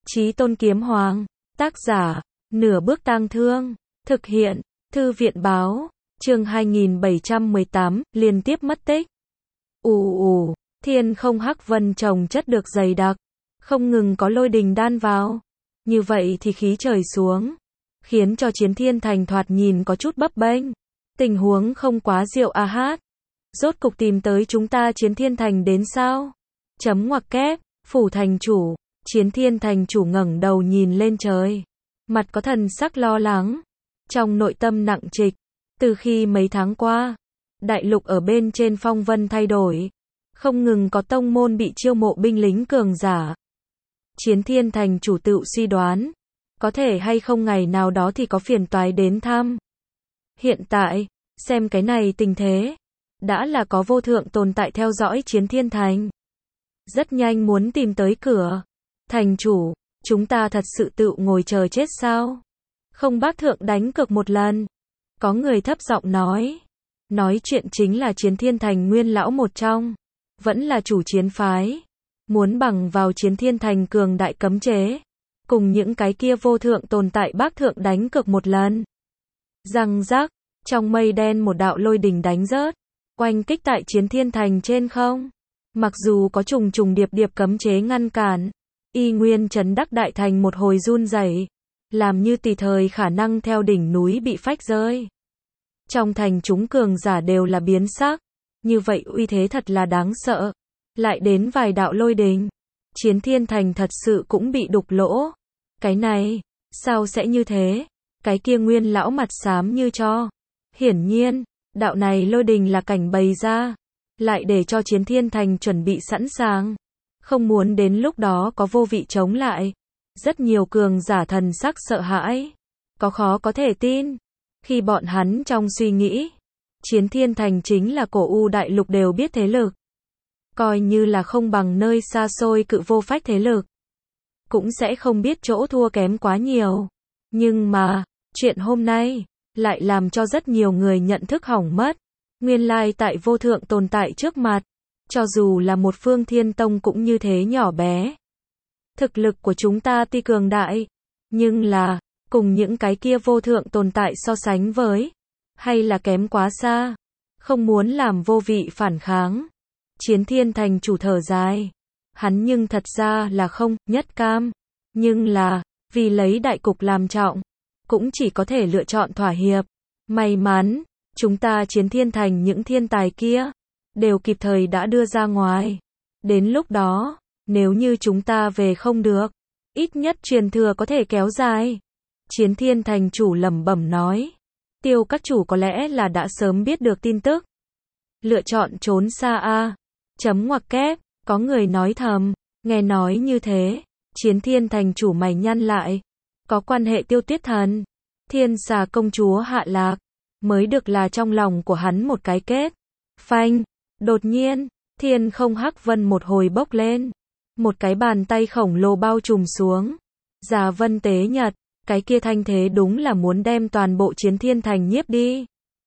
Chí Tôn Kiếm Hoàng, tác giả, Nửa Bước Tang Thương, thực hiện, Thư viện báo, chương 2718, liên tiếp mất tích. Thiên không hắc vân chồng chất được dày đặc, không ngừng có lôi đình đan vào. Như vậy thì khí trời xuống, khiến cho Chiến Thiên Thành thoạt nhìn có chút bấp bênh. Tình huống không quá diệu a hát. Rốt cục tìm tới chúng ta Chiến Thiên Thành đến sao? Chấm ngoặc kép, phủ thành chủ. Chiến Thiên Thành chủ ngẩng đầu nhìn lên trời, mặt có thần sắc lo lắng, trong nội tâm nặng trịch. Từ khi mấy tháng qua, đại lục ở bên trên phong vân thay đổi, không ngừng có tông môn bị chiêu mộ binh lính cường giả. Chiến Thiên Thành chủ tự suy đoán, có thể hay không ngày nào đó thì có phiền toái đến thăm. Hiện tại, xem cái này tình thế, đã là có vô thượng tồn tại theo dõi Chiến Thiên Thành. Rất nhanh muốn tìm tới cửa. Thành chủ, chúng ta thật sự tự ngồi chờ chết sao? Không bác thượng đánh cược một lần. Có người thấp giọng nói chuyện chính là Chiến Thiên Thành nguyên lão một trong, vẫn là chủ chiến phái, muốn bằng vào Chiến Thiên Thành cường đại cấm chế, cùng những cái kia vô thượng tồn tại bác thượng đánh cược một lần. Răng rắc, trong mây đen một đạo lôi đình đánh rớt, oanh kích tại Chiến Thiên Thành trên không. Mặc dù có trùng trùng điệp điệp cấm chế ngăn cản, y nguyên chấn đắc đại thành một hồi run rẩy, làm như tùy thời khả năng theo đỉnh núi bị phách rơi. Trong thành chúng cường giả đều là biến sắc, như vậy uy thế thật là đáng sợ. Lại đến vài đạo lôi đình, Chiến Thiên Thành thật sự cũng bị đục lỗ. Cái này, sao sẽ như thế? Cái kia nguyên lão mặt xám như cho. Hiển nhiên, đạo này lôi đình là cảnh bày ra, lại để cho Chiến Thiên Thành chuẩn bị sẵn sàng. Không muốn đến lúc đó có vô vị chống lại. Rất nhiều cường giả thần sắc sợ hãi. Có khó có thể tin. Khi bọn hắn trong suy nghĩ, Chiến Thiên Thành chính là cổ u đại lục đều biết thế lực. Coi như là không bằng nơi xa xôi cự vô phách thế lực, cũng sẽ không biết chỗ thua kém quá nhiều. Nhưng mà, chuyện hôm nay, lại làm cho rất nhiều người nhận thức hỏng mất. Nguyên lai tại vô thượng tồn tại trước mặt, cho dù là một phương thiên tông cũng như thế nhỏ bé. Thực lực của chúng ta tuy cường đại, nhưng là, cùng những cái kia vô thượng tồn tại so sánh với, hay là kém quá xa. Không muốn làm vô vị phản kháng. Chiến Thiên Thành chủ thở dài. Hắn nhưng thật ra là không nhất cam. Nhưng là, vì lấy đại cục làm trọng, cũng chỉ có thể lựa chọn thỏa hiệp. May mắn, chúng ta Chiến Thiên Thành những thiên tài kia, đều kịp thời đã đưa ra ngoài. Đến lúc đó, nếu như chúng ta về không được, ít nhất truyền thừa có thể kéo dài. Chiến Thiên Thành chủ lẩm bẩm nói. Tiêu các chủ có lẽ là đã sớm biết được tin tức. Lựa chọn trốn xa a. Chấm ngoặc kép, có người nói thầm, nghe nói như thế, Chiến Thiên Thành chủ mày nhăn lại. Có quan hệ Tiêu Tuyết Thần, Thiên Xà công chúa hạ lạc, mới được là trong lòng của hắn một cái kết. Phanh, đột nhiên, thiên không hắc vân một hồi bốc lên. Một cái bàn tay khổng lồ bao trùm xuống. Già Vân Tế Nhật, cái kia thanh thế đúng là muốn đem toàn bộ Chiến Thiên Thành nhiếp đi.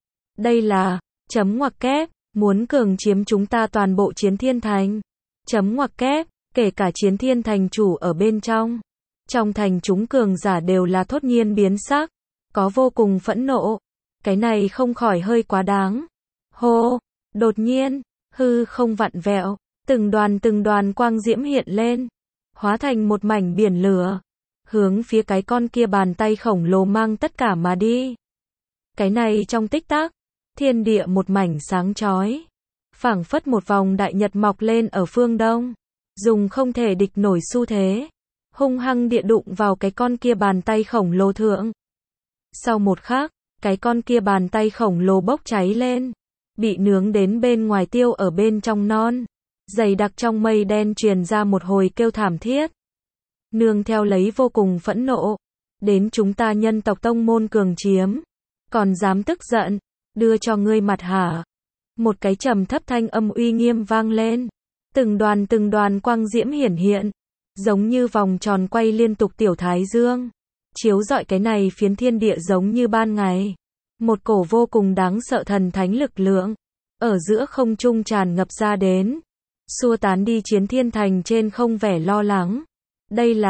Đây là, chấm ngoặc kép, muốn cường chiếm chúng ta toàn bộ Chiến Thiên Thành. Chấm ngoặc kép, kể cả Chiến Thiên Thành chủ ở bên trong. Trong thành chúng cường giả đều là thốt nhiên biến sắc, có vô cùng phẫn nộ. Cái này không khỏi hơi quá đáng. Hô, đột nhiên, hư không vặn vẹo, từng đoàn quang diễm hiện lên, hóa thành một mảnh biển lửa, hướng phía cái con kia bàn tay khổng lồ mang tất cả mà đi. Cái này trong tích tắc, thiên địa một mảnh sáng chói, phảng phất một vòng đại nhật mọc lên ở phương đông, dùng không thể địch nổi xu thế, hung hăng địa đụng vào cái con kia bàn tay khổng lồ thượng. Sau một khắc, cái con kia bàn tay khổng lồ bốc cháy lên, bị nướng đến bên ngoài tiêu ở bên trong non, dày đặc trong mây đen truyền ra một hồi kêu thảm thiết. Nương theo lấy vô cùng phẫn nộ, đến chúng ta nhân tộc tông môn cường chiếm, còn dám tức giận, đưa cho ngươi mặt hả? Một cái trầm thấp thanh âm uy nghiêm vang lên, từng đoàn quang diễm hiển hiện, giống như vòng tròn quay liên tục tiểu thái dương, chiếu rọi cái này phiến thiên địa giống như ban ngày. Một cổ vô cùng đáng sợ thần thánh lực lượng, ở giữa không trung tràn ngập ra đến, xua tán đi Chiến Thiên Thành trên không vẻ lo lắng. Đây là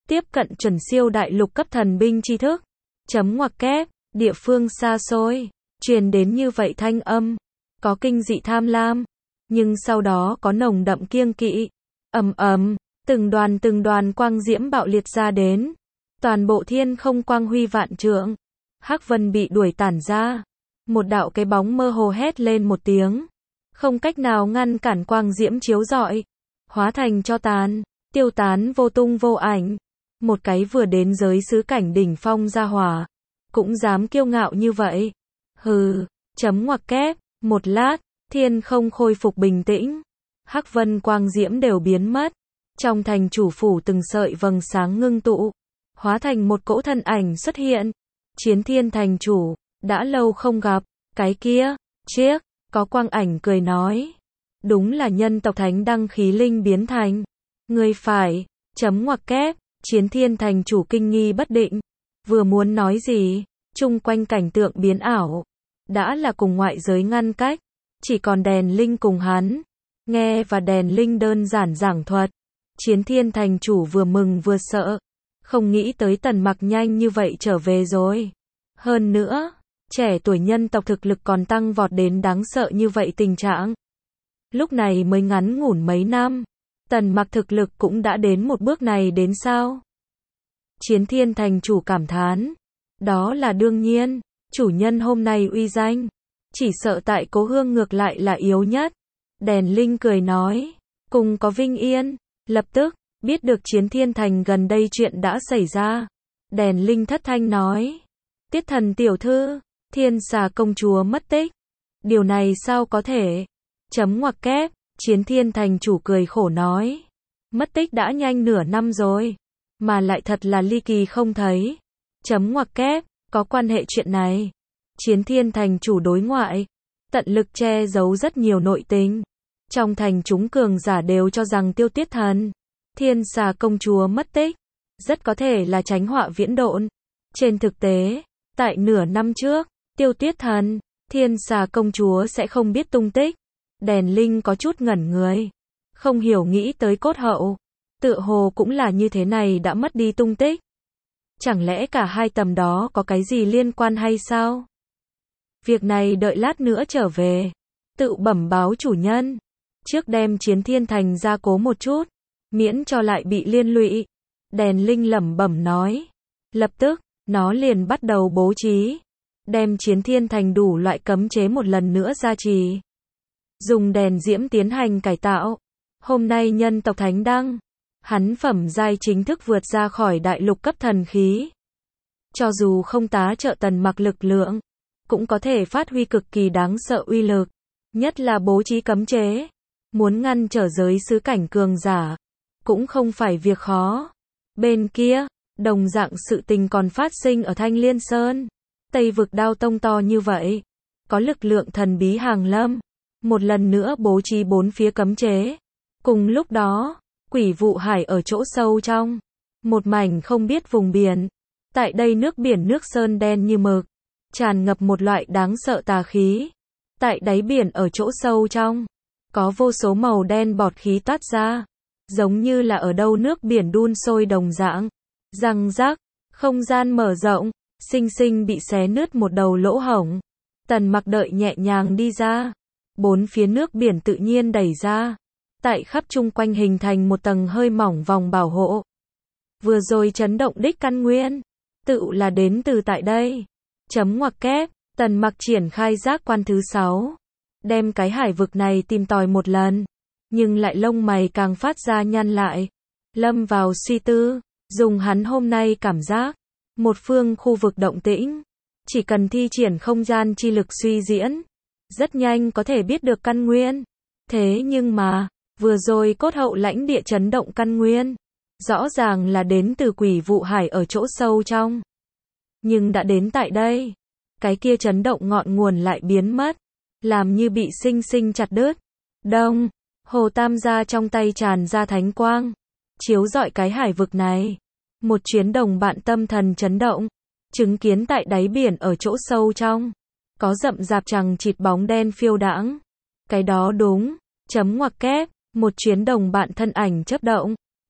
tiếp cận chuẩn siêu đại lục cấp thần binh tri thức. Chấm ngoặc kép, địa phương xa xôi, truyền đến như vậy thanh âm, có kinh dị tham lam, nhưng sau đó có nồng đậm kiêng kỵ. Ầm ầm, từng đoàn quang diễm bạo liệt ra đến, toàn bộ thiên không quang huy vạn trượng. Hắc vân bị đuổi tản ra, một đạo cái bóng mơ hồ hét lên một tiếng, không cách nào ngăn cản quang diễm chiếu rọi, hóa thành tro tàn, tiêu tán vô tung vô ảnh. Một cái vừa đến giới xứ cảnh đỉnh phong gia hỏa, cũng dám kiêu ngạo như vậy. Hừ, chấm ngoặc kép, một lát, thiên không khôi phục bình tĩnh, hắc vân quang diễm đều biến mất, trong thành chủ phủ từng sợi vầng sáng ngưng tụ, hóa thành một cỗ thân ảnh xuất hiện. Chiến Thiên thành chủ, đã lâu không gặp, cái kia, chiếc, có quang ảnh cười nói. Đúng là nhân tộc thánh đăng khí linh biến thành. Người phải, chấm ngoặc kép, Chiến Thiên thành chủ kinh nghi bất định, vừa muốn nói gì, chung quanh cảnh tượng biến ảo, đã là cùng ngoại giới ngăn cách, chỉ còn đèn linh cùng hắn. Nghe và đèn linh đơn giản giảng thuật, Chiến Thiên thành chủ vừa mừng vừa sợ, không nghĩ tới Tần Mặc nhanh như vậy trở về rồi. Hơn nữa, trẻ tuổi nhân tộc thực lực còn tăng vọt đến đáng sợ như vậy tình trạng. Lúc này mới ngắn ngủn mấy năm, Tần Mặc thực lực cũng đã đến một bước này đến sao? Chiến Thiên thành chủ cảm thán, đó là đương nhiên, chủ nhân hôm nay uy danh, chỉ sợ tại Cố Hương ngược lại là yếu nhất. Đèn linh cười nói, cùng có Vinh Yên, lập tức, biết được Chiến Thiên thành gần đây chuyện đã xảy ra. Đèn linh thất thanh nói, Tiết thần tiểu thư, Thiên Xà công chúa mất tích. Điều này sao có thể? Chấm ngoặc kép, Chiến Thiên thành chủ cười khổ nói, mất tích đã nhanh nửa năm rồi, mà lại thật là ly kỳ không thấy. Chấm ngoặc kép, có quan hệ chuyện này. Chiến Thiên thành chủ đối ngoại, tận lực che giấu rất nhiều nội tình. Trong thành chúng cường giả đều cho rằng Tiêu Tiết thần, Thiên Xà công chúa mất tích, rất có thể là tránh họa viễn độn. Trên thực tế, tại nửa năm trước, Tiêu Tiết thần, Thiên Xà công chúa sẽ không biết tung tích. Đèn linh có chút ngẩn người, không hiểu nghĩ tới cốt hậu, tựa hồ cũng là như thế này đã mất đi tung tích. Chẳng lẽ cả hai tầm đó có cái gì liên quan hay sao? Việc này đợi lát nữa trở về, tự bẩm báo chủ nhân, trước đem Chiến Thiên thành ra cố một chút, miễn cho lại bị liên lụy. Đèn linh lẩm bẩm nói, lập tức, nó liền bắt đầu bố trí, đem Chiến Thiên thành đủ loại cấm chế một lần nữa gia trì. Dùng đèn diễm tiến hành cải tạo. Hôm nay nhân tộc thánh đăng, hắn phẩm giai chính thức vượt ra khỏi đại lục cấp thần khí. Cho dù không tá trợ Tần Mặc lực lượng, cũng có thể phát huy cực kỳ đáng sợ uy lực. Nhất là bố trí cấm chế, muốn ngăn trở giới xứ cảnh cường giả, cũng không phải việc khó. Bên kia, đồng dạng sự tình còn phát sinh ở Thanh Liên Sơn. Tây vực Đao Tông to như vậy, có lực lượng thần bí hàng lâm, một lần nữa bố trí bốn phía cấm chế. Cùng lúc đó, Quỷ Vụ Hải ở chỗ sâu trong một mảnh không biết vùng biển. Tại đây nước biển nước sơn đen như mực, tràn ngập một loại đáng sợ tà khí. Tại đáy biển ở chỗ sâu trong, có vô số màu đen bọt khí toát ra, giống như là ở đâu nước biển đun sôi đồng dạng. Răng rắc, không gian mở rộng, sinh sinh bị xé nứt một đầu lỗ hổng. Tần Mặc đợi nhẹ nhàng đi ra, bốn phía nước biển tự nhiên đẩy ra, tại khắp chung quanh hình thành một tầng hơi mỏng vòng bảo hộ. Vừa rồi chấn động đích căn nguyên, tự là đến từ tại đây. Chấm ngoặc kép, Tần Mặc triển khai giác quan thứ 6, đem cái hải vực này tìm tòi một lần, nhưng lại lông mày càng phát ra nhăn lại, lâm vào suy tư. Dùng hắn hôm nay cảm giác, một phương khu vực động tĩnh, chỉ cần thi triển không gian chi lực suy diễn, rất nhanh có thể biết được căn nguyên. Thế nhưng mà, vừa rồi cốt hậu lãnh địa chấn động căn nguyên, rõ ràng là đến từ Quỷ Vụ Hải ở chỗ sâu trong. Nhưng đã đến tại đây, cái kia chấn động ngọn nguồn lại biến mất, làm như bị sinh sinh chặt đứt. Đông, Hồ Tam gia trong tay tràn ra thánh quang, chiếu rọi cái hải vực này. Một chuyến đồng bạn tâm thần chấn động, chứng kiến tại đáy biển ở chỗ sâu trong, có rậm rạp chằng chịt bóng đen phiêu đãng. Cái đó đúng, chấm ngoặc kép, một chuyến đồng bạn thân ảnh chớp động,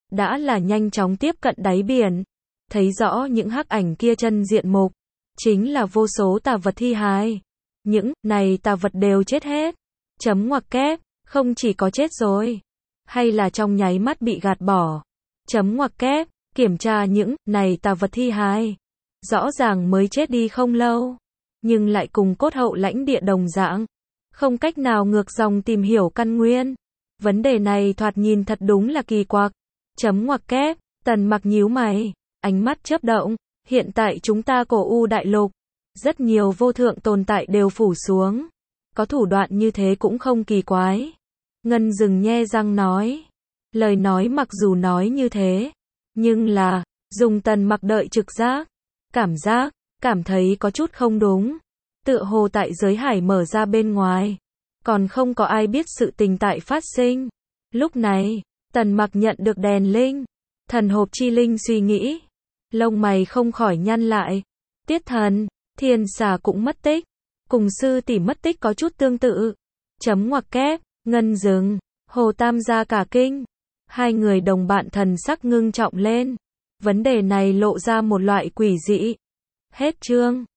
đã là nhanh chóng tiếp cận đáy biển. Thấy rõ những hắc ảnh kia chân diện mục, chính là vô số tà vật thi hài. Những này tà vật đều chết hết. Chấm ngoặc kép, không chỉ có chết rồi, hay là trong nháy mắt bị gạt bỏ. Chấm ngoặc kép, kiểm tra những này tà vật thi hài. Rõ ràng mới chết đi không lâu, nhưng lại cùng cốt hậu lãnh địa đồng dạng. Không cách nào ngược dòng tìm hiểu căn nguyên. Vấn đề này thoạt nhìn thật đúng là kỳ quặc. Chấm ngoặc kép, Tần Mặc nhíu mày, ánh mắt chớp động. Hiện tại chúng ta cổ U đại lục, rất nhiều vô thượng tồn tại đều phủ xuống. Có thủ đoạn như thế cũng không kỳ quái. Ngân Dừng nhe răng nói. Lời nói mặc dù nói như thế, nhưng là, dùng Tần Mặc đợi trực giác. Cảm thấy có chút không đúng. Tựa hồ tại giới hải mở ra bên ngoài, còn không có ai biết sự tình tại phát sinh. Lúc này, Tần Mặc nhận được đèn linh, thần hộp chi linh suy nghĩ. Lông mày không khỏi nhăn lại. Tiết Thần, Thiên Xà cũng mất tích. Cùng sư tỷ mất tích có chút tương tự. Chấm ngoặc kép, Ngân Dừng, Hồ Tam gia cả kinh. Hai người đồng bạn thần sắc ngưng trọng lên. Vấn đề này lộ ra một loại quỷ dị. Hết chương.